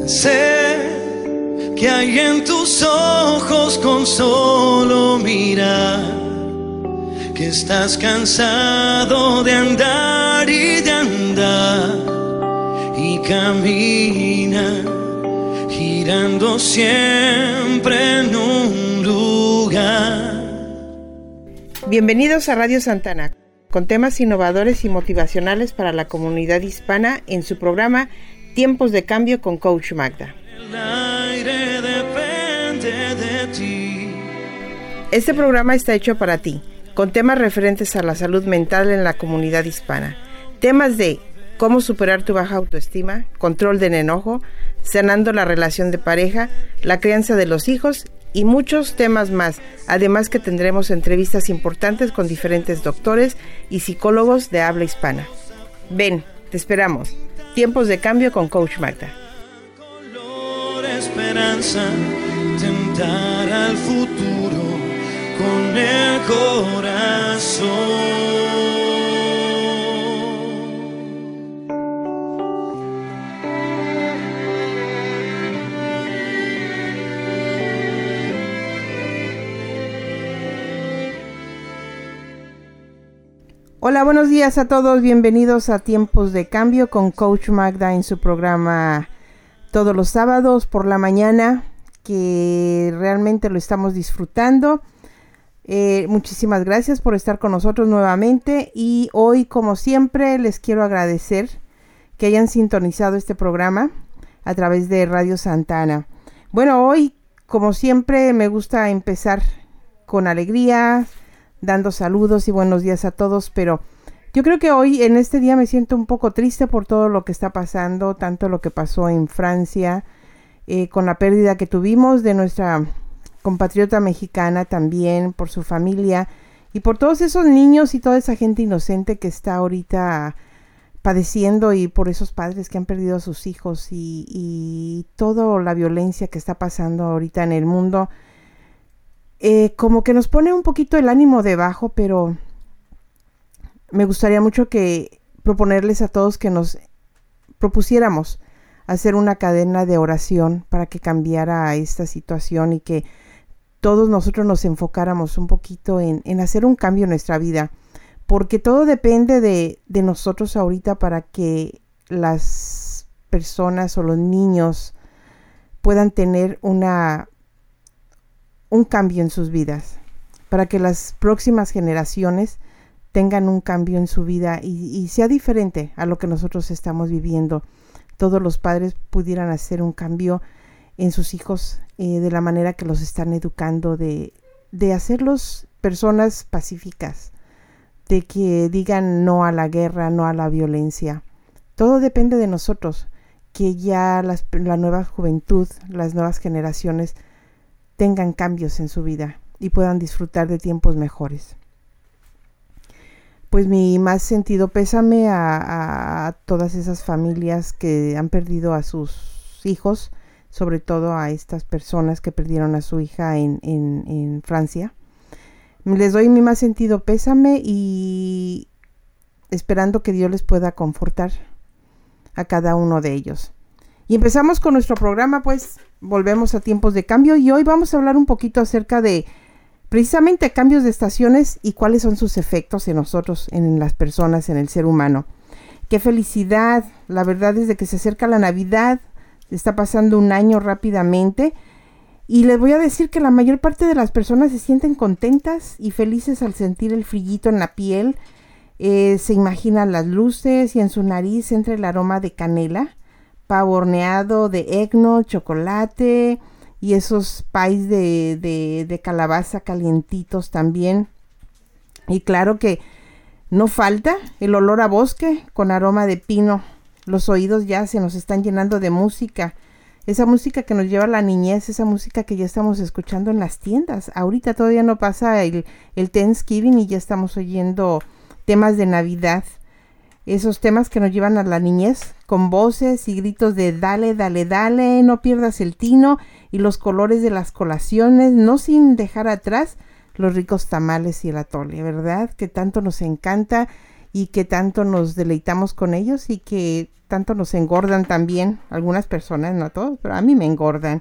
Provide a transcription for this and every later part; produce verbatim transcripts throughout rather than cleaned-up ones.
Sé que hay en tus ojos con solo mirar, que estás cansado de andar y de andar, y camina girando siempre en un lugar. Bienvenidos a Radio Santana, con temas innovadores y motivacionales para la comunidad hispana en su programa Tiempos de Cambio con Coach Magda. El aire depende de ti. Este programa está hecho para ti, con temas referentes a la salud mental en la comunidad hispana. Temas de cómo superar tu baja autoestima, control del enojo, sanando la relación de pareja, la crianza de los hijos y muchos temas más. Además que tendremos entrevistas importantes con diferentes doctores y psicólogos de habla hispana. Ven, te esperamos. Tiempos de Cambio con Coach Magda. Color esperanza, tentar al futuro con el corazón. Hola, buenos días a todos, bienvenidos a Tiempos de Cambio con Coach Magda en su programa todos los sábados por la mañana, que realmente lo estamos disfrutando. Eh, muchísimas gracias por estar con nosotros nuevamente y hoy, como siempre, les quiero agradecer que hayan sintonizado este programa a través de Radio Santana. Bueno, hoy, como siempre, me gusta empezar con alegría, dando saludos y buenos días a todos, pero yo creo que hoy en este día me siento un poco triste por todo lo que está pasando, tanto lo que pasó en Francia, eh, con la pérdida que tuvimos de nuestra compatriota mexicana también, por su familia y por todos esos niños y toda esa gente inocente que está ahorita padeciendo, y por esos padres que han perdido a sus hijos y, y toda la violencia que está pasando ahorita en el mundo. Eh, como que nos pone un poquito el ánimo debajo, pero me gustaría mucho que proponerles a todos que nos propusiéramos hacer una cadena de oración para que cambiara esta situación y que todos nosotros nos enfocáramos un poquito en, en hacer un cambio en nuestra vida, porque todo depende de, de nosotros ahorita para que las personas o los niños puedan tener una un cambio en sus vidas, para que las próximas generaciones tengan un cambio en su vida y, y sea diferente a lo que nosotros estamos viviendo. Todos los padres pudieran hacer un cambio en sus hijos, eh, de la manera que los están educando, de, de hacerlos personas pacíficas, de que digan no a la guerra, no a la violencia. Todo depende de nosotros, que ya las, la nueva juventud, las nuevas generaciones tengan cambios en su vida y puedan disfrutar de tiempos mejores. Pues mi más sentido pésame a, a todas esas familias que han perdido a sus hijos, sobre todo a estas personas que perdieron a su hija en, en, en Francia. Les doy mi más sentido pésame y esperando que Dios les pueda confortar a cada uno de ellos. Y empezamos con nuestro programa, pues volvemos a Tiempos de Cambio y hoy vamos a hablar un poquito acerca de precisamente cambios de estaciones y cuáles son sus efectos en nosotros, en las personas, en el ser humano. ¡Qué felicidad! La verdad es de que se acerca la Navidad, está pasando un año rápidamente y les voy a decir que la mayor parte de las personas se sienten contentas y felices al sentir el frillito en la piel, eh, se imaginan las luces y en su nariz entra el aroma de canela, pavo horneado de eggnog, chocolate y esos pies de, de, de calabaza calientitos también. Y claro que no falta el olor a bosque con aroma de pino. Los oídos ya se nos están llenando de música. Esa música que nos lleva a la niñez, esa música que ya estamos escuchando en las tiendas. Ahorita todavía no pasa el, el Thanksgiving y ya estamos oyendo temas de Navidad. Esos temas que nos llevan a la niñez, con voces y gritos de dale, dale, dale, no pierdas el tino, y los colores de las colaciones, no sin dejar atrás los ricos tamales y el atole, ¿verdad? Que tanto nos encanta y que tanto nos deleitamos con ellos y que tanto nos engordan también. Algunas personas, no todos, pero a mí me engordan.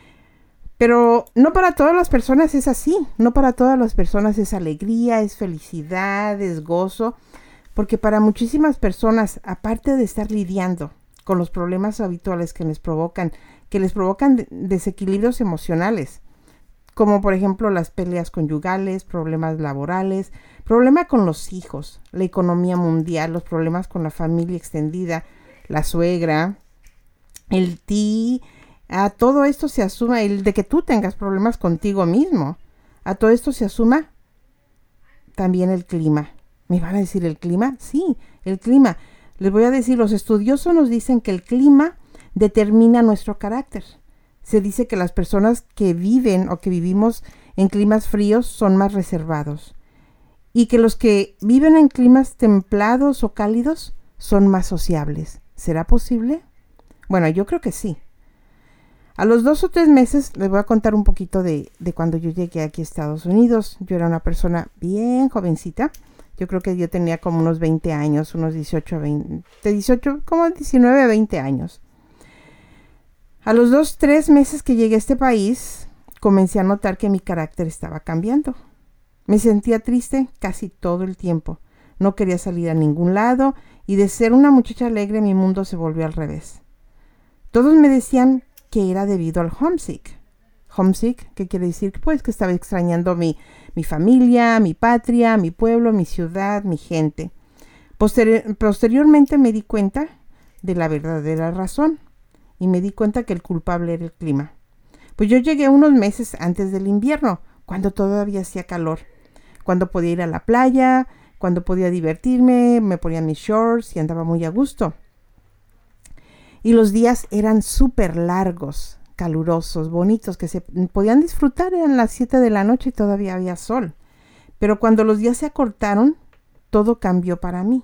Pero no para todas las personas es así. No para todas las personas es alegría, es felicidad, es gozo. Porque para muchísimas personas, aparte de estar lidiando con los problemas habituales que les provocan, que les provocan de- desequilibrios emocionales, como por ejemplo las peleas conyugales, problemas laborales, problema con los hijos, la economía mundial, los problemas con la familia extendida, la suegra, el ti, a todo esto se asuma, el de que tú tengas problemas contigo mismo, a todo esto se asuma también el clima. ¿Me van a decir el clima? Sí, el clima. Les voy a decir, los estudiosos nos dicen que el clima determina nuestro carácter. Se dice que las personas que viven o que vivimos en climas fríos son más reservados y que los que viven en climas templados o cálidos son más sociables. ¿Será posible? Bueno, yo creo que sí. A los dos o tres meses les voy a contar un poquito de, de cuando yo llegué aquí a Estados Unidos. Yo era una persona bien jovencita. Yo creo que yo tenía como unos veinte años, unos dieciocho, veinte, dieciocho, como diecinueve, veinte años. A los dos, tres meses que llegué a este país, comencé a notar que mi carácter estaba cambiando. Me sentía triste casi todo el tiempo. No quería salir a ningún lado y de ser una muchacha alegre mi mundo se volvió al revés. Todos me decían que era debido al homesick. Homesick, ¿qué quiere decir? Pues que estaba extrañando mi, mi familia, mi patria, mi pueblo, mi ciudad, mi gente. Posteri- posteriormente me di cuenta de la verdadera razón y me di cuenta que el culpable era el clima. Pues yo llegué unos meses antes del invierno, cuando todavía hacía calor, cuando podía ir a la playa, cuando podía divertirme, me ponía mis shorts y andaba muy a gusto. Y los días eran súper largos, calurosos, bonitos, que se podían disfrutar. Eran las siete de la noche y todavía había sol. Pero cuando los días se acortaron, todo cambió para mí.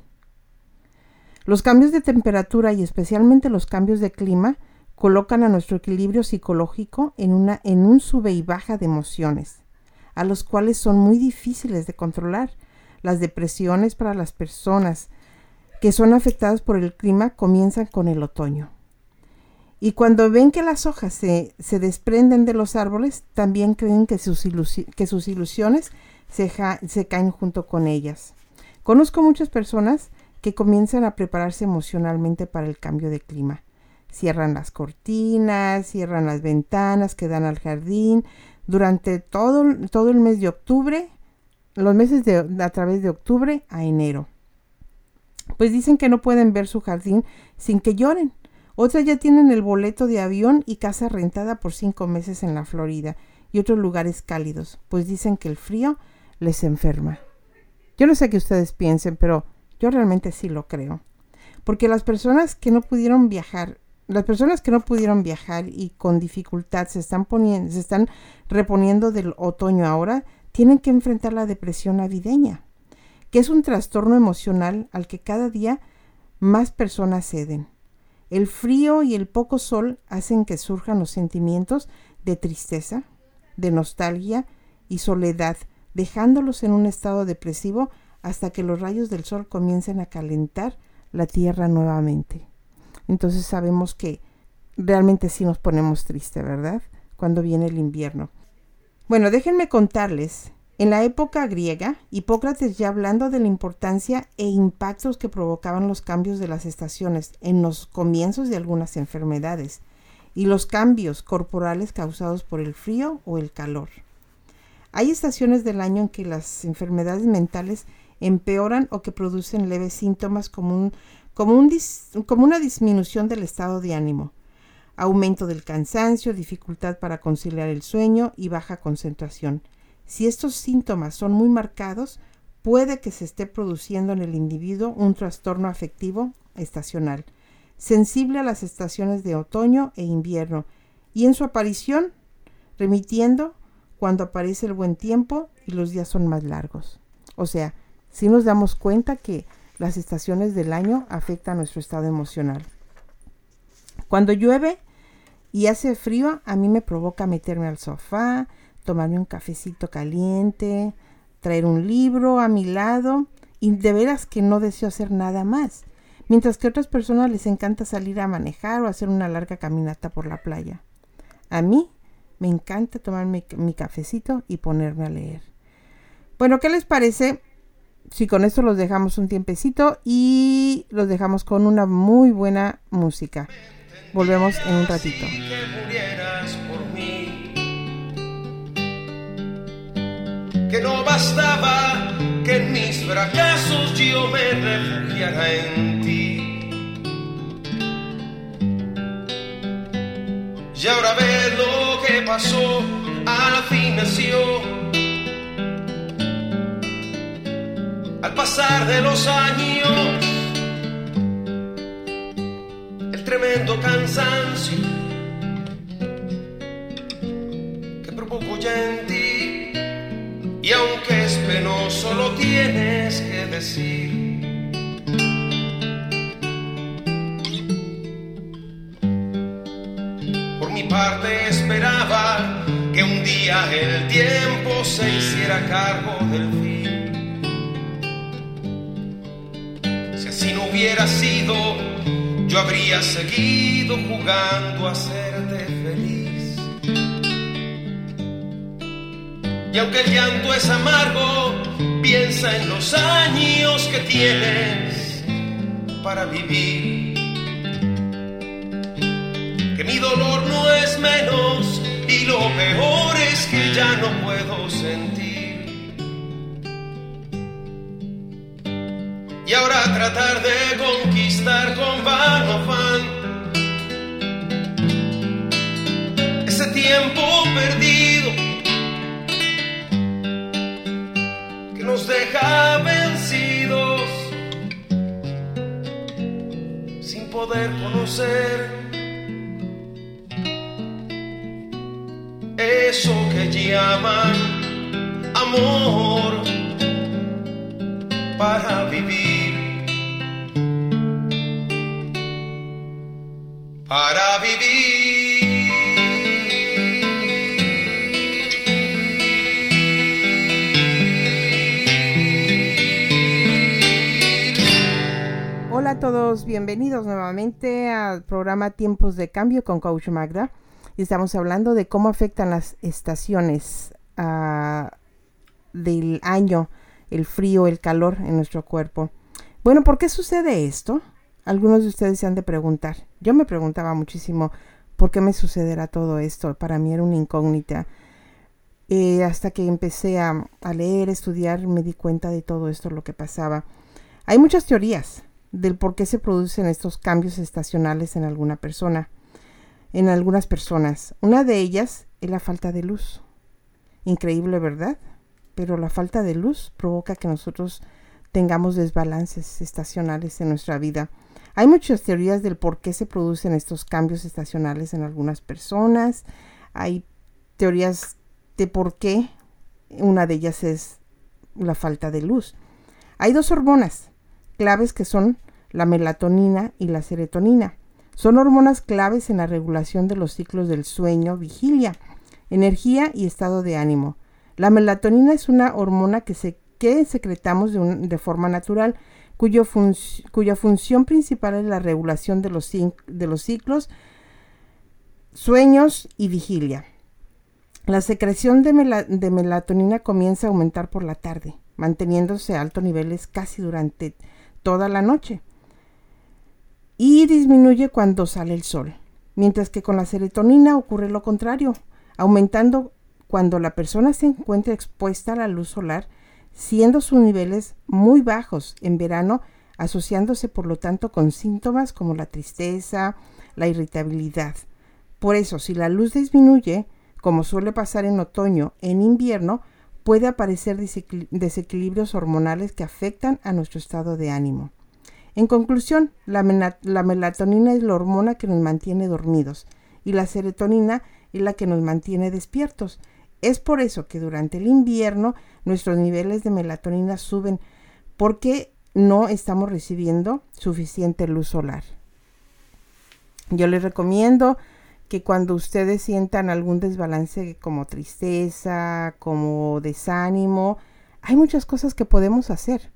Los cambios de temperatura y especialmente los cambios de clima colocan a nuestro equilibrio psicológico en, una, en un sube y baja de emociones, a los cuales son muy difíciles de controlar. Las depresiones para las personas que son afectadas por el clima comienzan con el otoño. Y cuando ven que las hojas se, se desprenden de los árboles, también creen que sus, ilusi- que sus ilusiones se, ja- se caen junto con ellas. Conozco muchas personas que comienzan a prepararse emocionalmente para el cambio de clima. Cierran las cortinas, cierran las ventanas que dan al jardín durante todo, todo el mes de octubre, los meses de, a través de octubre a enero. Pues dicen que no pueden ver su jardín sin que lloren. Otras ya tienen el boleto de avión y casa rentada por cinco meses en la Florida y otros lugares cálidos, pues dicen que el frío les enferma. Yo no sé qué ustedes piensen, pero yo realmente sí lo creo. Porque las personas que no pudieron viajar, las personas que no pudieron viajar y con dificultad se están poniendo, se están reponiendo del otoño ahora, tienen que enfrentar la depresión navideña, que es un trastorno emocional al que cada día más personas ceden. El frío y el poco sol hacen que surjan los sentimientos de tristeza, de nostalgia y soledad, dejándolos en un estado depresivo hasta que los rayos del sol comiencen a calentar la tierra nuevamente. Entonces sabemos que realmente sí nos ponemos tristes, ¿verdad? Cuando viene el invierno. Bueno, déjenme contarles. En la época griega, Hipócrates ya hablando de la importancia e impactos que provocaban los cambios de las estaciones en los comienzos de algunas enfermedades y los cambios corporales causados por el frío o el calor. Hay estaciones del año en que las enfermedades mentales empeoran o que producen leves síntomas como, un, como, un dis, como una disminución del estado de ánimo, aumento del cansancio, dificultad para conciliar el sueño y baja concentración. Si estos síntomas son muy marcados, puede que se esté produciendo en el individuo un trastorno afectivo estacional, sensible a las estaciones de otoño e invierno, y en su aparición remitiendo cuando aparece el buen tiempo y los días son más largos. O sea, si nos damos cuenta que las estaciones del año afectan nuestro estado emocional. Cuando llueve y hace frío, a mí me provoca meterme al sofá, tomarme un cafecito caliente, traer un libro a mi lado y de veras que no deseo hacer nada más. Mientras que a otras personas les encanta salir a manejar o hacer una larga caminata por la playa. A mí me encanta tomar mi, mi cafecito y ponerme a leer. Bueno, ¿qué les parece si con esto los dejamos un tiempecito y los dejamos con una muy buena música? Volvemos en un ratito. Que murieras por mí, que no bastaba que en mis fracasos yo me refugiara en ti. Y ahora ves lo que pasó, al fin nació. Al pasar de los años, el tremendo cansancio que provoco ya en ti. Y aunque es penoso, lo tienes que decir. Por mi parte esperaba que un día el tiempo se hiciera cargo del fin. Si así no hubiera sido, yo habría seguido jugando a hacerte feliz. Y aunque el llanto es amargo, piensa en los años que tienes para vivir. Que mi dolor no es menos y lo peor es que ya no puedo sentir. Y ahora tratar de conquistar con vano afán ese tiempo perdido que nos deja vencidos sin poder conocer eso que llaman amor para vivir, para vivir. Hola a todos, bienvenidos nuevamente al programa Tiempos de Cambio con Coach Magda. Y estamos hablando de cómo afectan las estaciones uh, del año, el frío, el calor en nuestro cuerpo. Bueno, ¿por qué sucede esto? Algunos de ustedes se han de preguntar. Yo me preguntaba muchísimo por qué me sucederá todo esto. Para mí era una incógnita. Eh, hasta que empecé a, a leer, estudiar, me di cuenta de todo esto, lo que pasaba. Hay muchas teorías del por qué se producen estos cambios estacionales en alguna persona. En algunas personas. Una de ellas es la falta de luz. Increíble, ¿verdad? Pero la falta de luz provoca que nosotros tengamos desbalances estacionales en nuestra vida. Hay muchas teorías del por qué se producen estos cambios estacionales en algunas personas. Hay teorías de por qué. Una de ellas es la falta de luz. Hay dos hormonas claves que son la melatonina y la serotonina. Son hormonas claves en la regulación de los ciclos del sueño, vigilia, energía y estado de ánimo. La melatonina es una hormona que, se, que secretamos de, un, de forma natural, cuyo fun, cuya función principal es la regulación de los, de los ciclos, sueños y vigilia. La secreción de, mela, de melatonina comienza a aumentar por la tarde, manteniéndose a altos niveles casi durante toda la noche. Y disminuye cuando sale el sol, mientras que con la serotonina ocurre lo contrario, aumentando cuando la persona se encuentra expuesta a la luz solar, siendo sus niveles muy bajos en verano, asociándose por lo tanto con síntomas como la tristeza, la irritabilidad. Por eso, si la luz disminuye, como suele pasar en otoño, en invierno, puede aparecer desequilibrios hormonales que afectan a nuestro estado de ánimo. En conclusión, la, mena- la melatonina es la hormona que nos mantiene dormidos y la serotonina es la que nos mantiene despiertos. Es por eso que durante el invierno nuestros niveles de melatonina suben porque no estamos recibiendo suficiente luz solar. Yo les recomiendo que cuando ustedes sientan algún desbalance como tristeza, como desánimo, hay muchas cosas que podemos hacer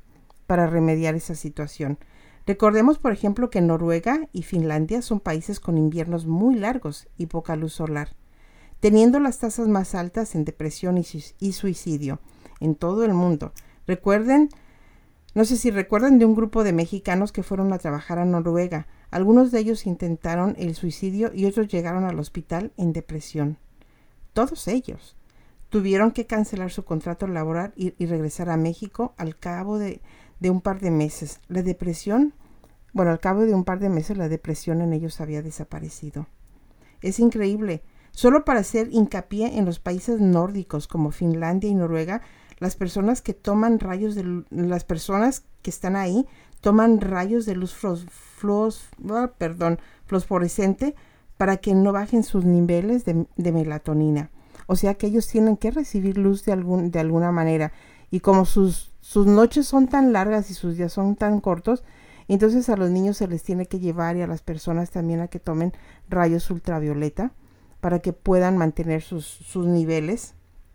para remediar esa situación. Recordemos, por ejemplo, que Noruega y Finlandia son países con inviernos muy largos y poca luz solar, teniendo las tasas más altas en depresión y, su- y suicidio en todo el mundo. Recuerden, no sé si recuerdan de un grupo de mexicanos que fueron a trabajar a Noruega. Algunos de ellos intentaron el suicidio y otros llegaron al hospital en depresión. Todos ellos tuvieron que cancelar su contrato laboral y, y regresar a México al cabo de, de un par de meses. La depresión, bueno, al cabo de un par de meses la depresión en ellos había desaparecido. Es increíble. Solo para hacer hincapié en los países nórdicos como Finlandia y Noruega, las personas que toman rayos de las personas que están ahí toman rayos de luz flos, flos, oh, perdón, fosforescente para que no bajen sus niveles de, de melatonina. O sea que ellos tienen que recibir luz de, algún, de alguna manera. Y como sus, sus noches son tan largas y sus días son tan cortos, entonces a los niños se les tiene que llevar y a las personas también a que tomen rayos ultravioleta para que puedan mantener sus, sus niveles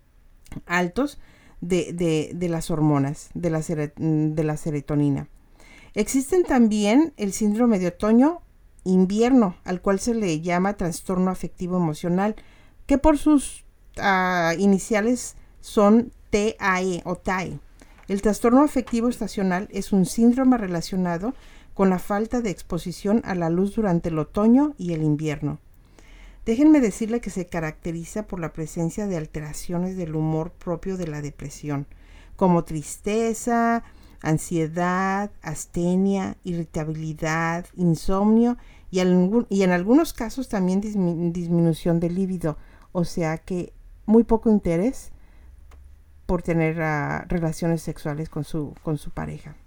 altos de, de, de las hormonas, de la, de la serotonina. Existen también el síndrome de otoño-invierno, al cual se le llama trastorno afectivo emocional, que por sus uh, iniciales son T A E o T A E. El trastorno afectivo estacional es un síndrome relacionado con la falta de exposición a la luz durante el otoño y el invierno. Déjenme decirle que se caracteriza por la presencia de alteraciones del humor propio de la depresión, como tristeza, ansiedad, astenia, irritabilidad, insomnio y, algún, y en algunos casos también dismi- disminución del líbido, o sea que muy poco interés por tener uh, relaciones sexuales con su, con su pareja.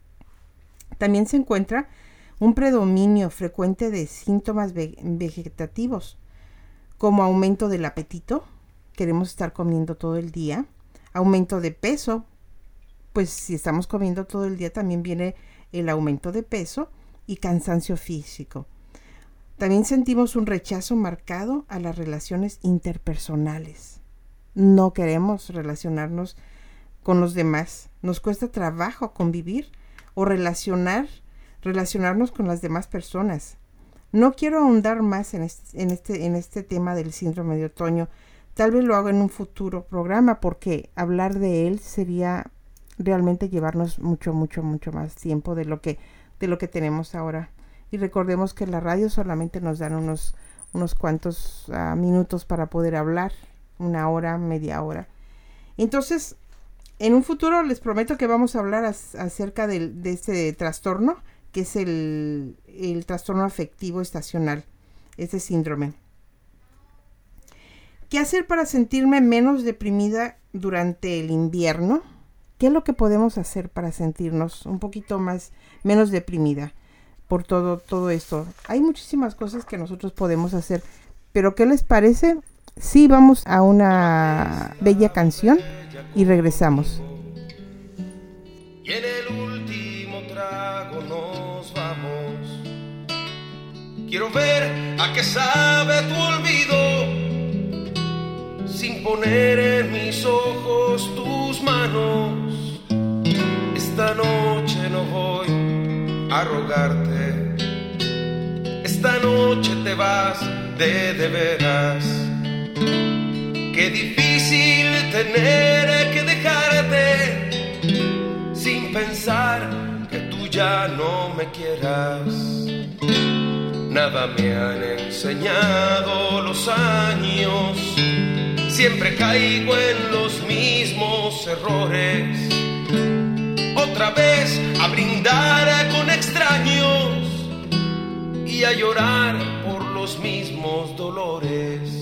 También se encuentra un predominio frecuente de síntomas ve- vegetativos, como aumento del apetito, queremos estar comiendo todo el día, aumento de peso, pues si estamos comiendo todo el día también viene el aumento de peso y cansancio físico. También sentimos un rechazo marcado a las relaciones interpersonales. No queremos relacionarnos con los demás. Nos cuesta trabajo convivir o relacionar, relacionarnos con las demás personas. No quiero ahondar más en este, en este, en este tema del síndrome de otoño. Tal vez lo haga en un futuro programa porque hablar de él sería realmente llevarnos mucho, mucho, mucho más tiempo de lo que, de lo que tenemos ahora. Y recordemos que la radio solamente nos dan unos, unos cuantos uh, minutos para poder hablar, una hora, media hora. Entonces, en un futuro les prometo que vamos a hablar as, acerca de, de este trastorno, que es el, el trastorno afectivo estacional, ese síndrome. ¿Qué hacer para sentirme menos deprimida durante el invierno? ¿Qué es lo que podemos hacer para sentirnos un poquito más, menos deprimida por todo, todo esto? Hay muchísimas cosas que nosotros podemos hacer, pero ¿qué les parece? Sí, vamos a una bella canción y regresamos. Y en el último trago nos vamos. Quiero ver a qué sabe tu olvido, sin poner en mis ojos tus manos. Esta noche no voy a rogarte, esta noche te vas de de veras. Qué difícil tener que dejarte sin pensar que tú ya no me quieras. Nada me han enseñado los años, siempre caigo en los mismos errores. Otra vez a brindar con extraños y a llorar por los mismos dolores.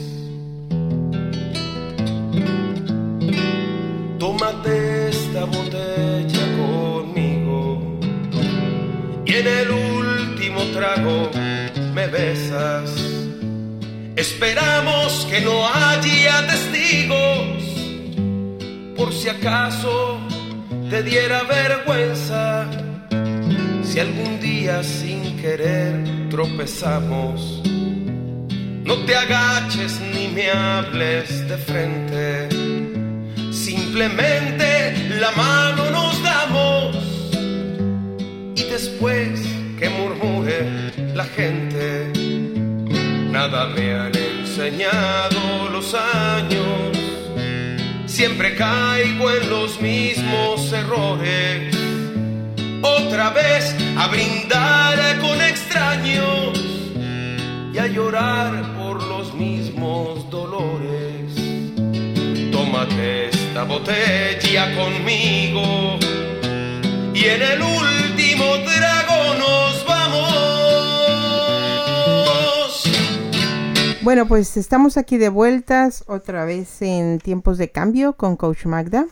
Tómate esta botella conmigo y en el último trago me besas. Esperamos que no haya testigos, por si acaso te diera vergüenza. Si algún día sin querer tropezamos, no te agaches ni me hables de frente. Simplemente la mano nos damos después que murmure la gente. Nada me han enseñado los años, siempre caigo en los mismos errores. Otra vez a brindar con extraños y a llorar por los mismos dolores. Tómate esta botella conmigo y en el último trago nos vamos. Bueno, pues estamos aquí de vueltas otra vez en Tiempos de Cambio con Coach Magda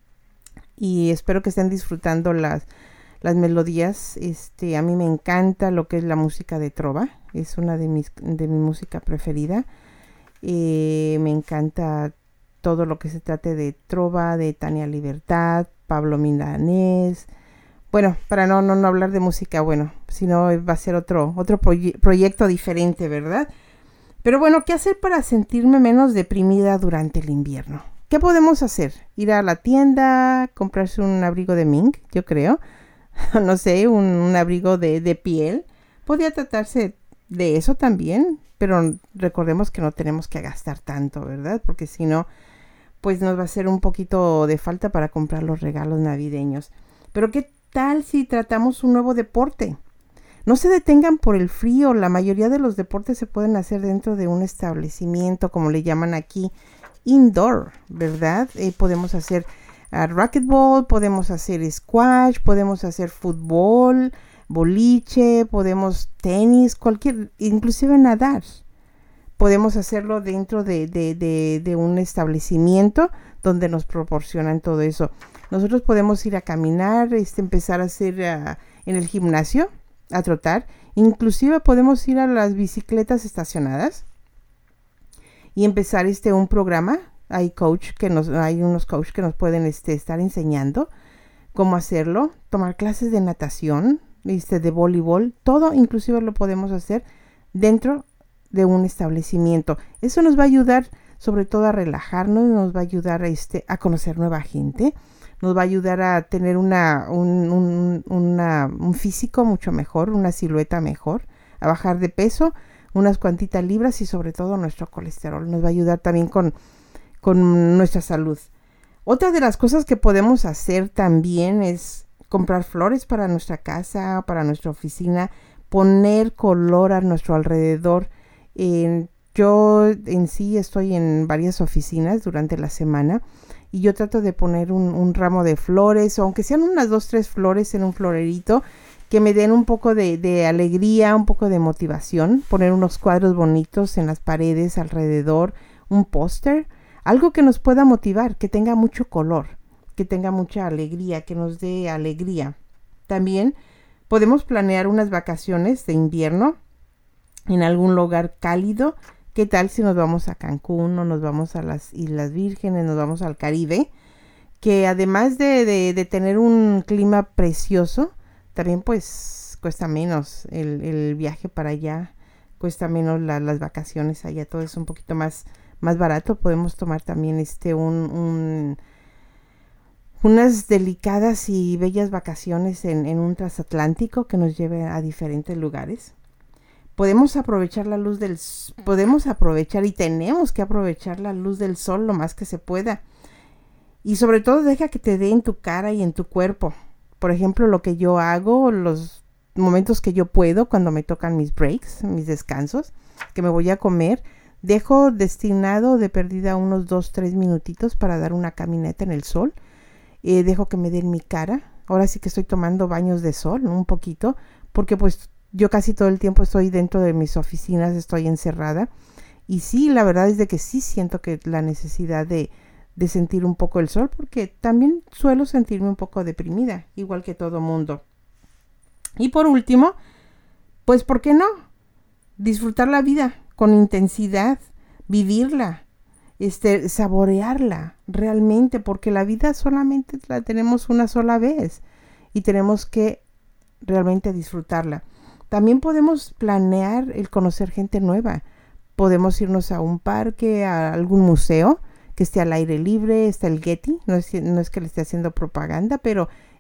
y espero que estén disfrutando las, las melodías. Este, a mí me encanta lo que es la música de trova, es una de mis de mi música preferida. Eh, me encanta todo lo que se trate de trova, de Tania Libertad, Pablo Milanés. Bueno, para no, no, no hablar de música, bueno, sino va a ser otro, otro proye- proyecto diferente, ¿verdad? Pero bueno, ¿qué hacer para sentirme menos deprimida durante el invierno? ¿Qué podemos hacer? Ir a la tienda, comprarse un abrigo de mink, yo creo. No sé, un, un abrigo de, de piel. Podría tratarse de eso también, pero recordemos que no tenemos que gastar tanto, ¿verdad? Porque si no, pues nos va a hacer un poquito de falta para comprar los regalos navideños. Pero ¿qué tal si tratamos un nuevo deporte? No se detengan por el frío, la mayoría de los deportes se pueden hacer dentro de un establecimiento, como le llaman aquí, indoor, ¿verdad? Eh, podemos hacer uh, racquetball, podemos hacer squash, podemos hacer fútbol, boliche, podemos tenis, cualquier, inclusive nadar. Podemos hacerlo dentro de, de, de, de un establecimiento donde nos proporcionan todo eso. Nosotros podemos ir a caminar, este, empezar a hacer uh, en el gimnasio, a trotar, inclusive podemos ir a las bicicletas estacionadas y empezar este un programa. Hay coach que nos, hay unos coach que nos pueden este, estar enseñando cómo hacerlo, tomar clases de natación, este, de voleibol, todo inclusive lo podemos hacer dentro de un establecimiento. Eso nos va a ayudar sobre todo a relajarnos, nos va a ayudar a, este, a conocer nueva gente, nos va a ayudar a tener una un, un, una, un físico mucho mejor, una silueta mejor, a bajar de peso, unas cuantitas libras y sobre todo nuestro colesterol. Nos va a ayudar también con, con nuestra salud. Otra de las cosas que podemos hacer también es comprar flores para nuestra casa, para nuestra oficina, poner color a nuestro alrededor. Eh, yo en sí estoy en varias oficinas durante la semana y yo trato de poner un, un ramo de flores, o aunque sean unas dos, tres flores en un florerito, que me den un poco de, de alegría, un poco de motivación, poner unos cuadros bonitos en las paredes alrededor, un póster, algo que nos pueda motivar, que tenga mucho color, que tenga mucha alegría, que nos dé alegría. También podemos planear unas vacaciones de invierno en algún lugar cálido. ¿Qué tal si nos vamos a Cancún o nos vamos a las Islas Vírgenes, nos vamos al Caribe? Que además de, de, de tener un clima precioso, también pues cuesta menos el, el viaje para allá, cuesta menos la, las vacaciones allá, todo es un poquito más, más barato. Podemos tomar también este un, un unas delicadas y bellas vacaciones en, en un transatlántico que nos lleve a diferentes lugares. Podemos aprovechar la luz del podemos aprovechar y tenemos que aprovechar la luz del sol lo más que se pueda. Y sobre todo deja que te dé en tu cara y en tu cuerpo. Por ejemplo, lo que yo hago, los momentos que yo puedo, cuando me tocan mis breaks, mis descansos, que me voy a comer, dejo destinado de perdida unos dos, tres minutitos para dar una caminata en el sol. Eh, dejo que me dé en mi cara. Ahora sí que estoy tomando baños de sol, un poquito, porque pues yo casi todo el tiempo estoy dentro de mis oficinas, estoy encerrada. Y sí, la verdad es de que sí siento que la necesidad de, de sentir un poco el sol, porque también suelo sentirme un poco deprimida, igual que todo mundo. Y por último, pues ¿por qué no? Disfrutar la vida con intensidad, vivirla, este, saborearla realmente, porque la vida solamente la tenemos una sola vez y tenemos que realmente disfrutarla. También podemos planear el conocer gente nueva. Podemos irnos a un parque, a algún museo que esté al aire libre. Está el Getty, no es, no es que le esté haciendo propaganda, pero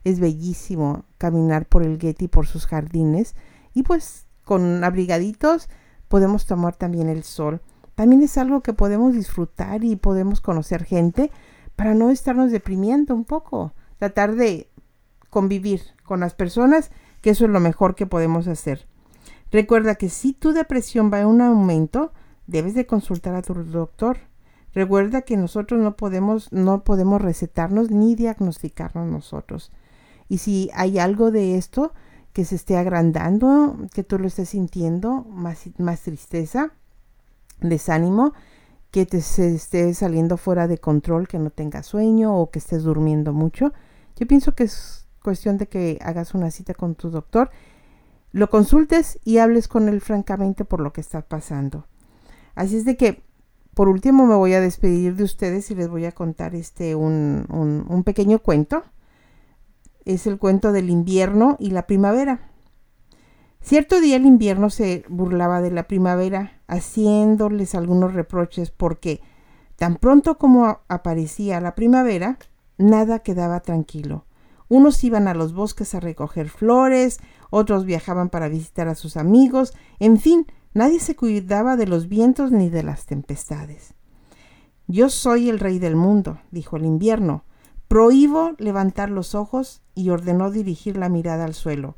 Es bellísimo caminar por el Getty, por sus jardines, y pues con abrigaditos podemos tomar también el sol. También es algo que podemos disfrutar y podemos conocer gente para no estarnos deprimiendo un poco. Tratar de convivir con las personas, que eso es lo mejor que podemos hacer. Recuerda que si tu depresión va en un aumento, debes de consultar a tu doctor. Recuerda que nosotros no podemos, no podemos recetarnos ni diagnosticarnos nosotros. Y si hay algo de esto que se esté agrandando, que tú lo estés sintiendo, más, más tristeza, desánimo, que te se esté saliendo fuera de control, que no tengas sueño o que estés durmiendo mucho, yo pienso que es cuestión de que hagas una cita con tu doctor, lo consultes y hables con él francamente por lo que está pasando. Así es de que, por último, me voy a despedir de ustedes y les voy a contar este un, un, un pequeño cuento. Es el cuento del invierno y la primavera. Cierto día el invierno se burlaba de la primavera, haciéndoles algunos reproches porque tan pronto como aparecía la primavera, nada quedaba tranquilo. Unos iban a los bosques a recoger flores, otros viajaban para visitar a sus amigos, en fin, nadie se cuidaba de los vientos ni de las tempestades. Yo soy el rey del mundo, dijo el invierno. Prohíbo levantar los ojos, y ordenó dirigir la mirada al suelo.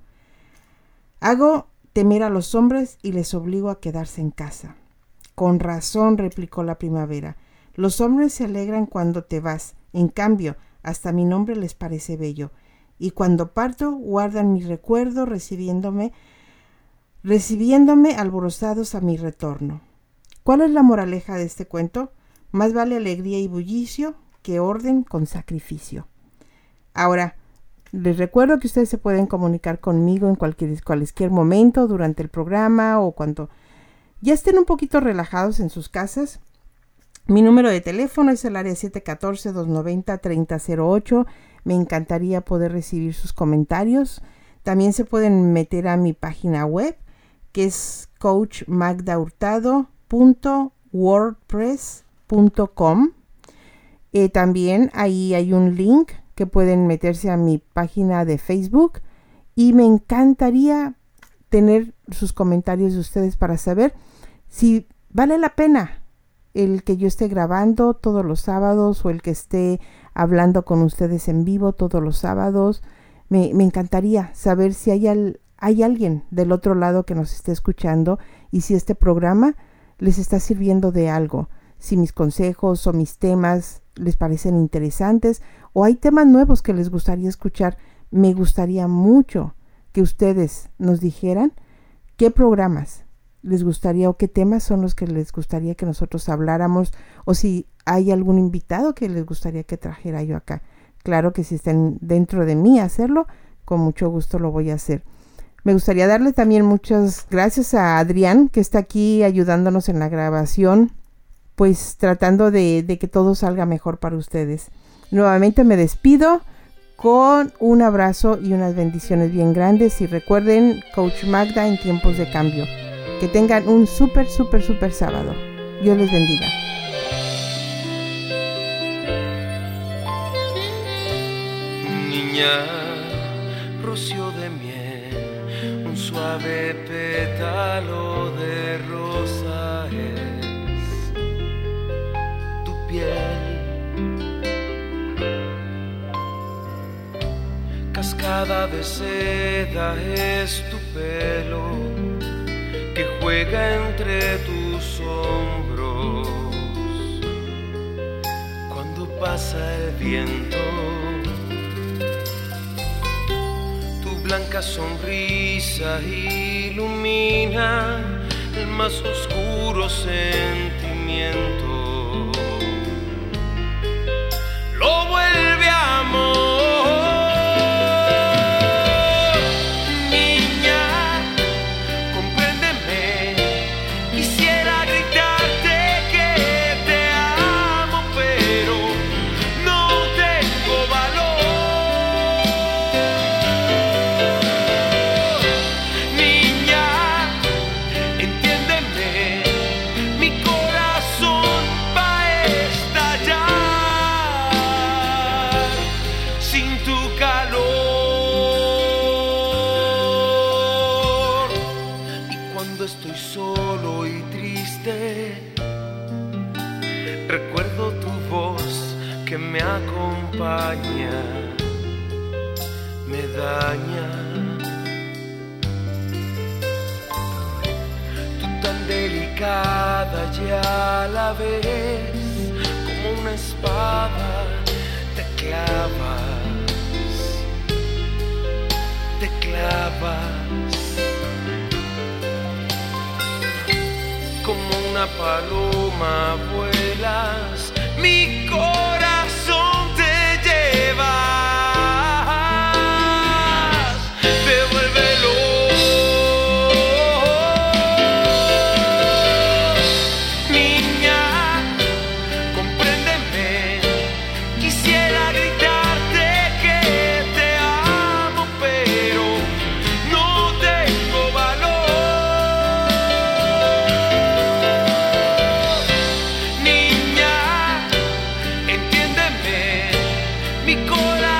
Hago temer a los hombres y les obligo a quedarse en casa. Con razón, replicó la primavera. Los hombres se alegran cuando te vas. En cambio, hasta mi nombre les parece bello. Y cuando parto, guardan mi recuerdo recibiéndome, recibiéndome alborozados a mi retorno. ¿Cuál es la moraleja de este cuento? Más vale alegría y bullicio que orden con sacrificio. Ahora, les recuerdo que ustedes se pueden comunicar conmigo en cualquier, cualquier momento durante el programa o cuando ya estén un poquito relajados en sus casas. Mi número de teléfono es el área siete uno cuatro, dos nueve cero, tres cero cero ocho. Me encantaría poder recibir sus comentarios. También se pueden meter a mi página web, que es coach magda hurtado punto wordpress punto com. Eh, también ahí hay un link que pueden meterse a mi página de Facebook y me encantaría tener sus comentarios de ustedes para saber si vale la pena el que yo esté grabando todos los sábados o el que esté hablando con ustedes en vivo todos los sábados. Me, me encantaría saber si hay, al, hay alguien del otro lado que nos esté escuchando y si este programa les está sirviendo de algo. Si mis consejos o mis temas les parecen interesantes o hay temas nuevos que les gustaría escuchar, me gustaría mucho que ustedes nos dijeran qué programas les gustaría o qué temas son los que les gustaría que nosotros habláramos o si hay algún invitado que les gustaría que trajera yo acá. Claro que si estén dentro de mí hacerlo, con mucho gusto lo voy a hacer. Me gustaría darle también muchas gracias a Adrián, que está aquí ayudándonos en la grabación, pues tratando de, de que todo salga mejor para ustedes. Nuevamente me despido con un abrazo y unas bendiciones bien grandes y recuerden, Coach Magda en tiempos de cambio. Que tengan un súper, súper, súper sábado. Dios les bendiga. Niña, rocío de miel, un suave pétalo de rosa es tu piel. Cascada de seda es tu pelo que juega entre tus hombros cuando pasa el viento. Tu blanca sonrisa ilumina el más oscuro sentimiento, lo vuelve amor. Mi corazón me acompaña, me daña. Tú tan delicada ya la ves, como una espada te clavas, te clavas. Como una paloma vuelas, mi corazón te lleva. Devuélvelo. Niña, compréndeme. Quisiera gritarte que te amo, pero no tengo valor. Niña, entiéndeme, mi corazón